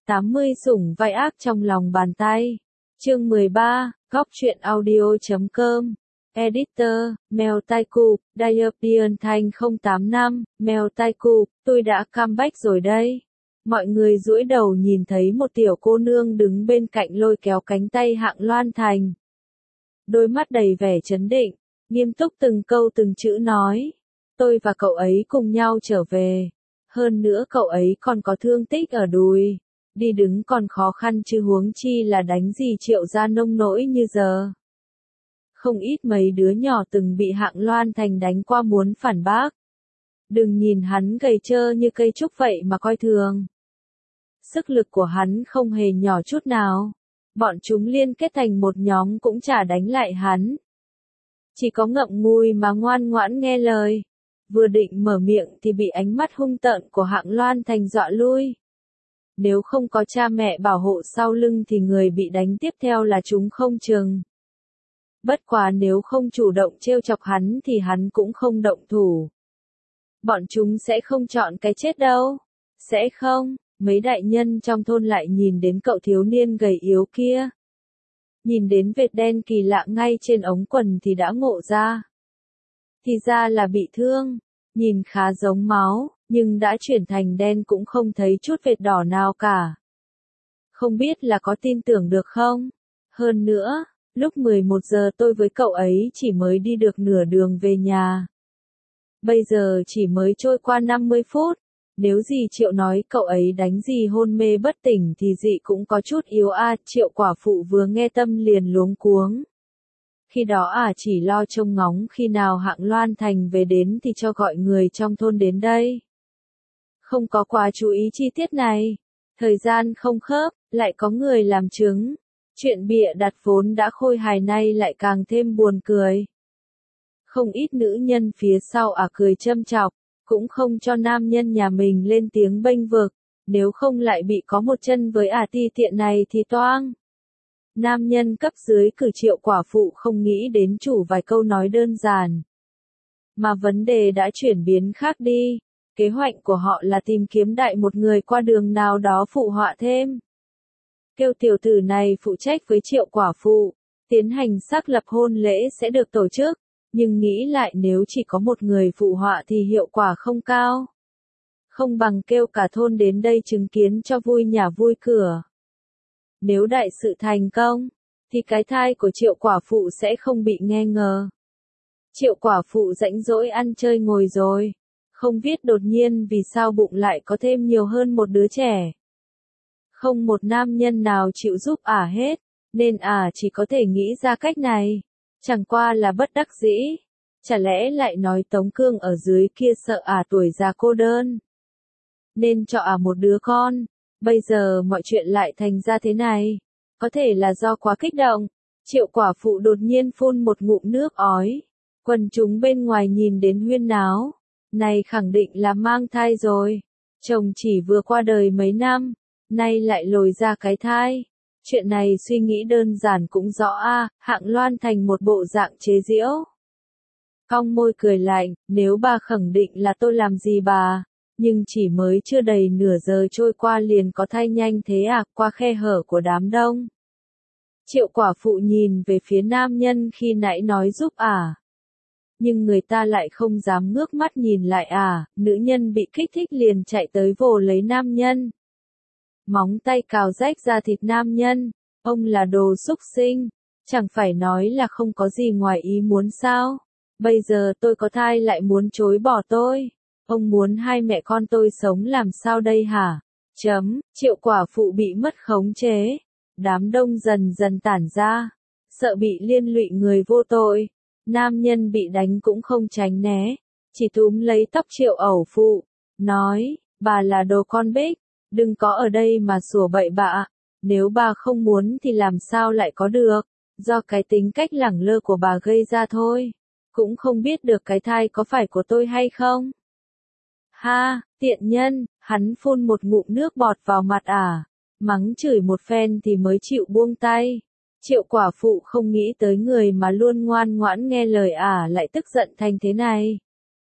80 sủng vai ác trong lòng bàn tay. Chương 13, góc truyện audio.com. Editor, Mèo Tai Cụp, Dioptrian Thanh 085, Mèo Tai Cụp, tôi đã comeback rồi đây. Mọi người duỗi đầu nhìn thấy một tiểu cô nương đứng bên cạnh lôi kéo cánh tay Hạng Loan Thành. Đôi mắt đầy vẻ trấn định, nghiêm túc từng câu từng chữ nói. Tôi và cậu ấy cùng nhau trở về. Hơn nữa cậu ấy còn có thương tích ở đùi. Đi đứng còn khó khăn chứ huống chi là đánh gì Triệu gia nông nỗi như giờ. Không ít mấy đứa nhỏ từng bị Hạng Loan Thành đánh qua muốn phản bác. Đừng nhìn hắn gầy trơ như cây trúc vậy mà coi thường. Sức lực của hắn không hề nhỏ chút nào. Bọn chúng liên kết thành một nhóm cũng chả đánh lại hắn. Chỉ có ngậm ngùi mà ngoan ngoãn nghe lời. Vừa định mở miệng thì bị ánh mắt hung tợn của Hạng Loan Thành dọa lui. Nếu không có cha mẹ bảo hộ sau lưng thì người bị đánh tiếp theo là chúng không chừng. Bất quá nếu không chủ động trêu chọc hắn thì hắn cũng không động thủ. Bọn chúng sẽ không chọn cái chết đâu. Sẽ không, mấy đại nhân trong thôn lại nhìn đến cậu thiếu niên gầy yếu kia. Nhìn đến vệt đen kỳ lạ ngay trên ống quần thì đã ngộ ra. Thì ra là bị thương, nhìn khá giống máu, nhưng đã chuyển thành đen cũng không thấy chút vệt đỏ nào cả. Không biết là có tin tưởng được không? Hơn nữa, lúc 11 giờ tôi với cậu ấy chỉ mới đi được nửa đường về nhà. Bây giờ chỉ mới trôi qua 50 phút. Nếu dì Triệu nói cậu ấy đánh dì hôn mê bất tỉnh thì dì cũng có chút yếu Triệu quả phụ vừa nghe tâm liền luống cuống. Khi đó chỉ lo trông ngóng khi nào Hạng Loan Thành về đến thì cho gọi người trong thôn đến đây. Không có quá chú ý chi tiết này. Thời gian không khớp, lại có người làm chứng. Chuyện bịa đặt vốn đã khôi hài nay lại càng thêm buồn cười. Không ít nữ nhân phía sau cười châm chọc, cũng không cho nam nhân nhà mình lên tiếng bênh vực, nếu không lại bị có một chân với ti tiện này thì toang. Nam nhân cấp dưới cử Triệu quả phụ không nghĩ đến chủ vài câu nói đơn giản. Mà vấn đề đã chuyển biến khác đi, kế hoạch của họ là tìm kiếm đại một người qua đường nào đó phụ họa thêm. Kêu tiểu tử này phụ trách với Triệu quả phụ, tiến hành xác lập hôn lễ sẽ được tổ chức. Nhưng nghĩ lại nếu chỉ có một người phụ họa thì hiệu quả không cao. Không bằng kêu cả thôn đến đây chứng kiến cho vui nhà vui cửa. Nếu đại sự thành công, thì cái thai của Triệu quả phụ sẽ không bị nghi ngờ. Triệu quả phụ rảnh rỗi ăn chơi ngồi rồi. Không biết đột nhiên vì sao bụng lại có thêm nhiều hơn một đứa trẻ. Không một nam nhân nào chịu giúp hết, nên chỉ có thể nghĩ ra cách này. Chẳng qua là bất đắc dĩ. Chả lẽ lại nói Tống Cương ở dưới kia sợ tuổi già cô đơn. Nên cho một đứa con. Bây giờ mọi chuyện lại thành ra thế này. Có thể là do quá kích động. Triệu quả phụ đột nhiên phun một ngụm nước ói. Quần chúng bên ngoài nhìn đến huyên náo. Này khẳng định là mang thai rồi. Chồng chỉ vừa qua đời mấy năm. Nay lại lồi ra cái thai. Chuyện này suy nghĩ đơn giản cũng rõ Hạng Loan Thành một bộ dạng chế giễu. Cong môi cười lạnh, nếu bà khẳng định là tôi làm gì bà, nhưng chỉ mới chưa đầy nửa giờ trôi qua liền có thai nhanh thế qua khe hở của đám đông. Triệu quả phụ nhìn về phía nam nhân khi nãy nói giúp Nhưng người ta lại không dám ngước mắt nhìn lại nữ nhân bị kích thích liền chạy tới vồ lấy nam nhân. Móng tay cào rách ra thịt nam nhân, ông là đồ xúc sinh, chẳng phải nói là không có gì ngoài ý muốn sao, bây giờ tôi có thai lại muốn chối bỏ tôi, ông muốn hai mẹ con tôi sống làm sao đây hả? Triệu quả phụ bị mất khống chế, đám đông dần dần tản ra, sợ bị liên lụy người vô tội, nam nhân bị đánh cũng không tránh né, chỉ túm lấy tóc Triệu ẩu phụ, nói, bà là đồ con bích. Đừng có ở đây mà sủa bậy bạ, nếu bà không muốn thì làm sao lại có được, do cái tính cách lẳng lơ của bà gây ra thôi, cũng không biết được cái thai có phải của tôi hay không. Ha, tiện nhân, hắn phun một ngụm nước bọt vào mặt mắng chửi một phen thì mới chịu buông tay. Triệu quả phụ không nghĩ tới người mà luôn ngoan ngoãn nghe lời lại tức giận thành thế này.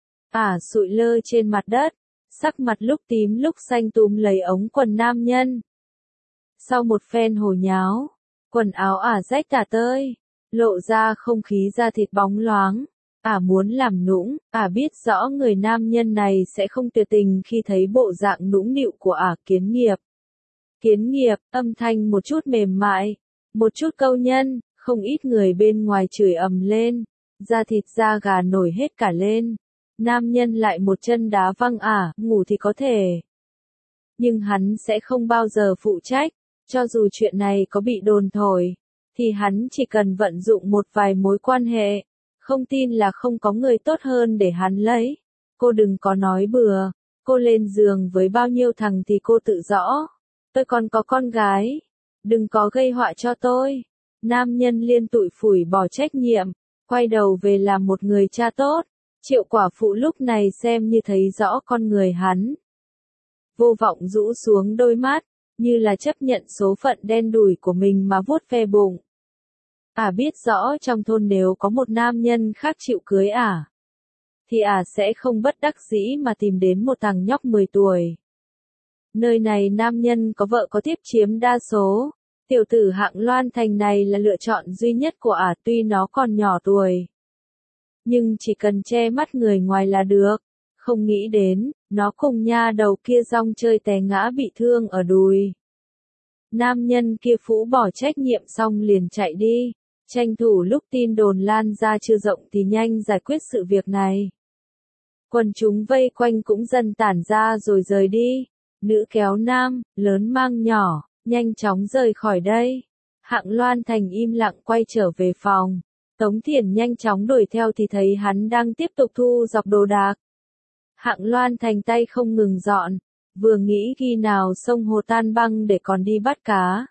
Sụi lơ trên mặt đất. Sắc mặt lúc tím lúc xanh túm lấy ống quần nam nhân. Sau một phen hồ nháo, quần áo rách tả tơi, lộ ra không khí da thịt bóng loáng. Muốn làm nũng, biết rõ người nam nhân này sẽ không tuyệt tình khi thấy bộ dạng nũng nịu của Kiến Nghiệp. Kiến Nghiệp, âm thanh một chút mềm mại, một chút câu nhân, không ít người bên ngoài chửi ầm lên, da thịt da gà nổi hết cả lên. Nam nhân lại một chân đá văng ngủ thì có thể. Nhưng hắn sẽ không bao giờ phụ trách, cho dù chuyện này có bị đồn thổi, thì hắn chỉ cần vận dụng một vài mối quan hệ, không tin là không có người tốt hơn để hắn lấy. Cô đừng có nói bừa, cô lên giường với bao nhiêu thằng thì cô tự rõ. Tôi còn có con gái, đừng có gây họa cho tôi. Nam nhân liên tụi phủi bỏ trách nhiệm, quay đầu về làm một người cha tốt. Triệu quả phụ lúc này xem như thấy rõ con người hắn. Vô vọng rũ xuống đôi mắt, như là chấp nhận số phận đen đủi của mình mà vuốt ve bụng. Biết rõ trong thôn nếu có một nam nhân khác chịu cưới thì sẽ không bất đắc dĩ mà tìm đến một thằng nhóc 10 tuổi. Nơi này nam nhân có vợ có tiếp chiếm đa số, tiểu tử hạng Loan Thành này là lựa chọn duy nhất của tuy nó còn nhỏ tuổi. Nhưng chỉ cần che mắt người ngoài là được, không nghĩ đến, nó cùng nha đầu kia rong chơi té ngã bị thương ở đùi. Nam nhân kia phũ bỏ trách nhiệm xong liền chạy đi, tranh thủ lúc tin đồn lan ra chưa rộng thì nhanh giải quyết sự việc này. Quần chúng vây quanh cũng dần tản ra rồi rời đi, nữ kéo nam, lớn mang nhỏ, nhanh chóng rời khỏi đây. Hạng Loan Thành im lặng quay trở về phòng, Tống Thiển nhanh chóng đuổi theo thì thấy hắn đang tiếp tục thu dọc đồ đạc. Hạng Loan Thành tay không ngừng dọn, vừa nghĩ khi nào sông hồ tan băng để còn đi bắt cá.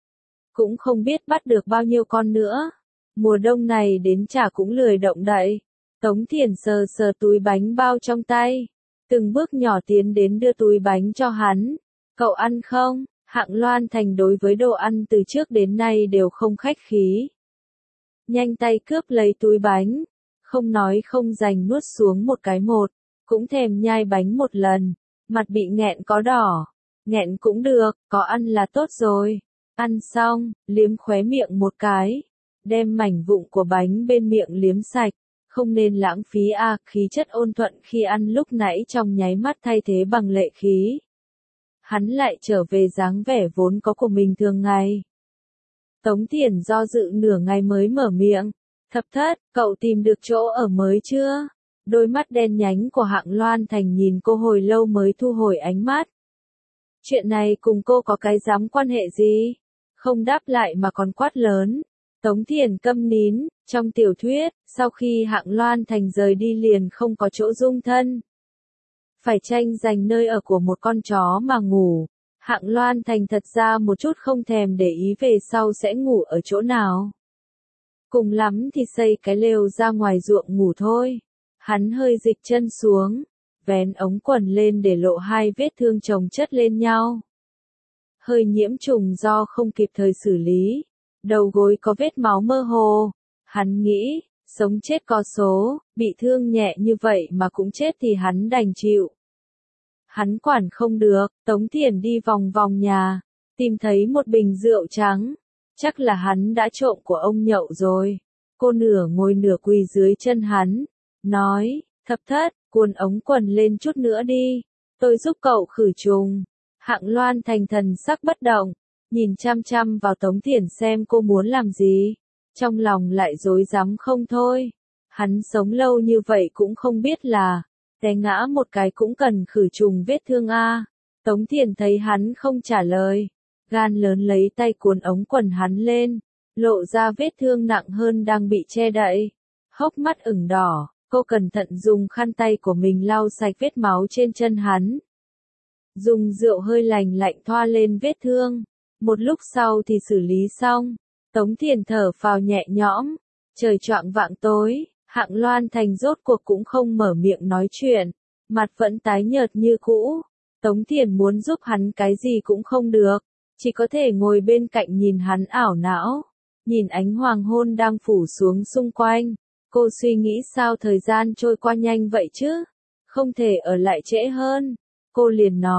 Cũng không biết bắt được bao nhiêu con nữa, mùa đông này đến chả cũng lười động đậy. Tống Thiển sờ sờ túi bánh bao trong tay, từng bước nhỏ tiến đến đưa túi bánh cho hắn. Cậu ăn không? Hạng Loan Thành đối với đồ ăn từ trước đến nay đều không khách khí. Nhanh tay cướp lấy túi bánh, không nói không dành nuốt xuống một cái một, cũng thèm nhai bánh một lần, mặt bị nghẹn có đỏ. Nghẹn cũng được, có ăn là tốt rồi. Ăn xong, liếm khóe miệng một cái, đem mảnh vụn của bánh bên miệng liếm sạch, không nên lãng phí khí chất ôn thuận khi ăn lúc nãy trong nháy mắt thay thế bằng lệ khí. Hắn lại trở về dáng vẻ vốn có của mình thường ngày. Tống Thiển do dự nửa ngày mới mở miệng, Thập Thất, cậu tìm được chỗ ở mới chưa? Đôi mắt đen nhánh của Hạng Loan Thành nhìn cô hồi lâu mới thu hồi ánh mắt. Chuyện này cùng cô có cái dám quan hệ gì? Không đáp lại mà còn quát lớn. Tống Thiển câm nín, trong tiểu thuyết, sau khi Hạng Loan Thành rời đi liền không có chỗ dung thân. Phải tranh giành nơi ở của một con chó mà ngủ. Hạng Loan Thành thật ra một chút không thèm để ý về sau sẽ ngủ ở chỗ nào. Cùng lắm thì xây cái lều ra ngoài ruộng ngủ thôi. Hắn hơi dịch chân xuống, vén ống quần lên để lộ hai vết thương chồng chất lên nhau. Hơi nhiễm trùng do không kịp thời xử lý, đầu gối có vết máu mơ hồ. Hắn nghĩ, sống chết có số, bị thương nhẹ như vậy mà cũng chết thì hắn đành chịu. Hắn quản không được, Tống Thiển đi vòng vòng nhà, tìm thấy một bình rượu trắng. Chắc là hắn đã trộm của ông nhậu rồi. Cô nửa ngồi nửa quỳ dưới chân hắn, nói, Thập Thất, cuốn ống quần lên chút nữa đi, tôi giúp cậu khử trùng. Hạng Loan Thành thần sắc bất động, nhìn chăm chăm vào Tống Thiển xem cô muốn làm gì, trong lòng lại rối rắm không thôi. Hắn sống lâu như vậy cũng không biết là, té ngã một cái cũng cần khử trùng vết thương Tống Thiển thấy hắn không trả lời, gan lớn lấy tay cuốn ống quần hắn lên, lộ ra vết thương nặng hơn đang bị che đậy. Hốc mắt ửng đỏ, cô cẩn thận dùng khăn tay của mình lau sạch vết máu trên chân hắn. Dùng rượu hơi lành lạnh thoa lên vết thương. Một lúc sau thì xử lý xong. Tống Thiển thở phào nhẹ nhõm. Trời choạng vạng tối, Hạng Loan Thành rốt cuộc cũng không mở miệng nói chuyện. Mặt vẫn tái nhợt như cũ. Tống Thiển muốn giúp hắn cái gì cũng không được. Chỉ có thể ngồi bên cạnh nhìn hắn ảo não. Nhìn ánh hoàng hôn đang phủ xuống xung quanh. Cô suy nghĩ sao thời gian trôi qua nhanh vậy chứ? Không thể ở lại trễ hơn. Cô liền nói,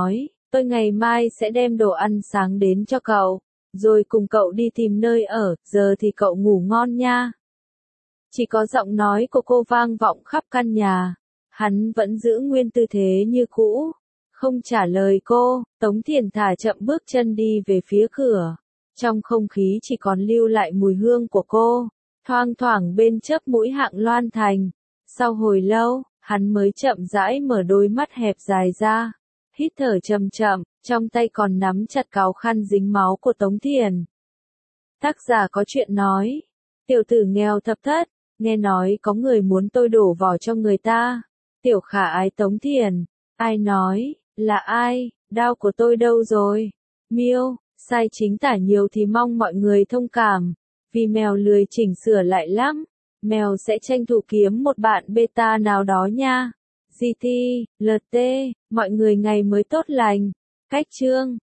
Tôi ngày mai sẽ đem đồ ăn sáng đến cho cậu, rồi cùng cậu đi tìm nơi ở, giờ thì cậu ngủ ngon nha. Chỉ có giọng nói của cô vang vọng khắp căn nhà. Hắn vẫn giữ nguyên tư thế như cũ, không trả lời cô. Tống Thiền thả chậm bước chân đi về phía cửa. Trong không khí chỉ còn lưu lại mùi hương của cô, thoang thoảng bên chớp mũi Hạng Loan Thành. Sau hồi lâu, hắn mới chậm rãi mở đôi mắt hẹp dài ra, hít thở chậm chậm, trong tay còn nắm chặt cáu khăn dính máu của Tống Thiền. Tác giả có chuyện nói, tiểu tử nghèo thập thất, nghe nói có người muốn tôi đổ vỏ cho người ta. Tiểu khả ái Tống Thiền, ai nói, là ai, đao của tôi đâu rồi? Miêu, sai chính tả nhiều thì mong mọi người thông cảm, vì mèo lười chỉnh sửa lại lắm. Mèo sẽ tranh thủ kiếm một bạn beta nào đó nha. GT, LT, mọi người ngày mới tốt lành. Cách chương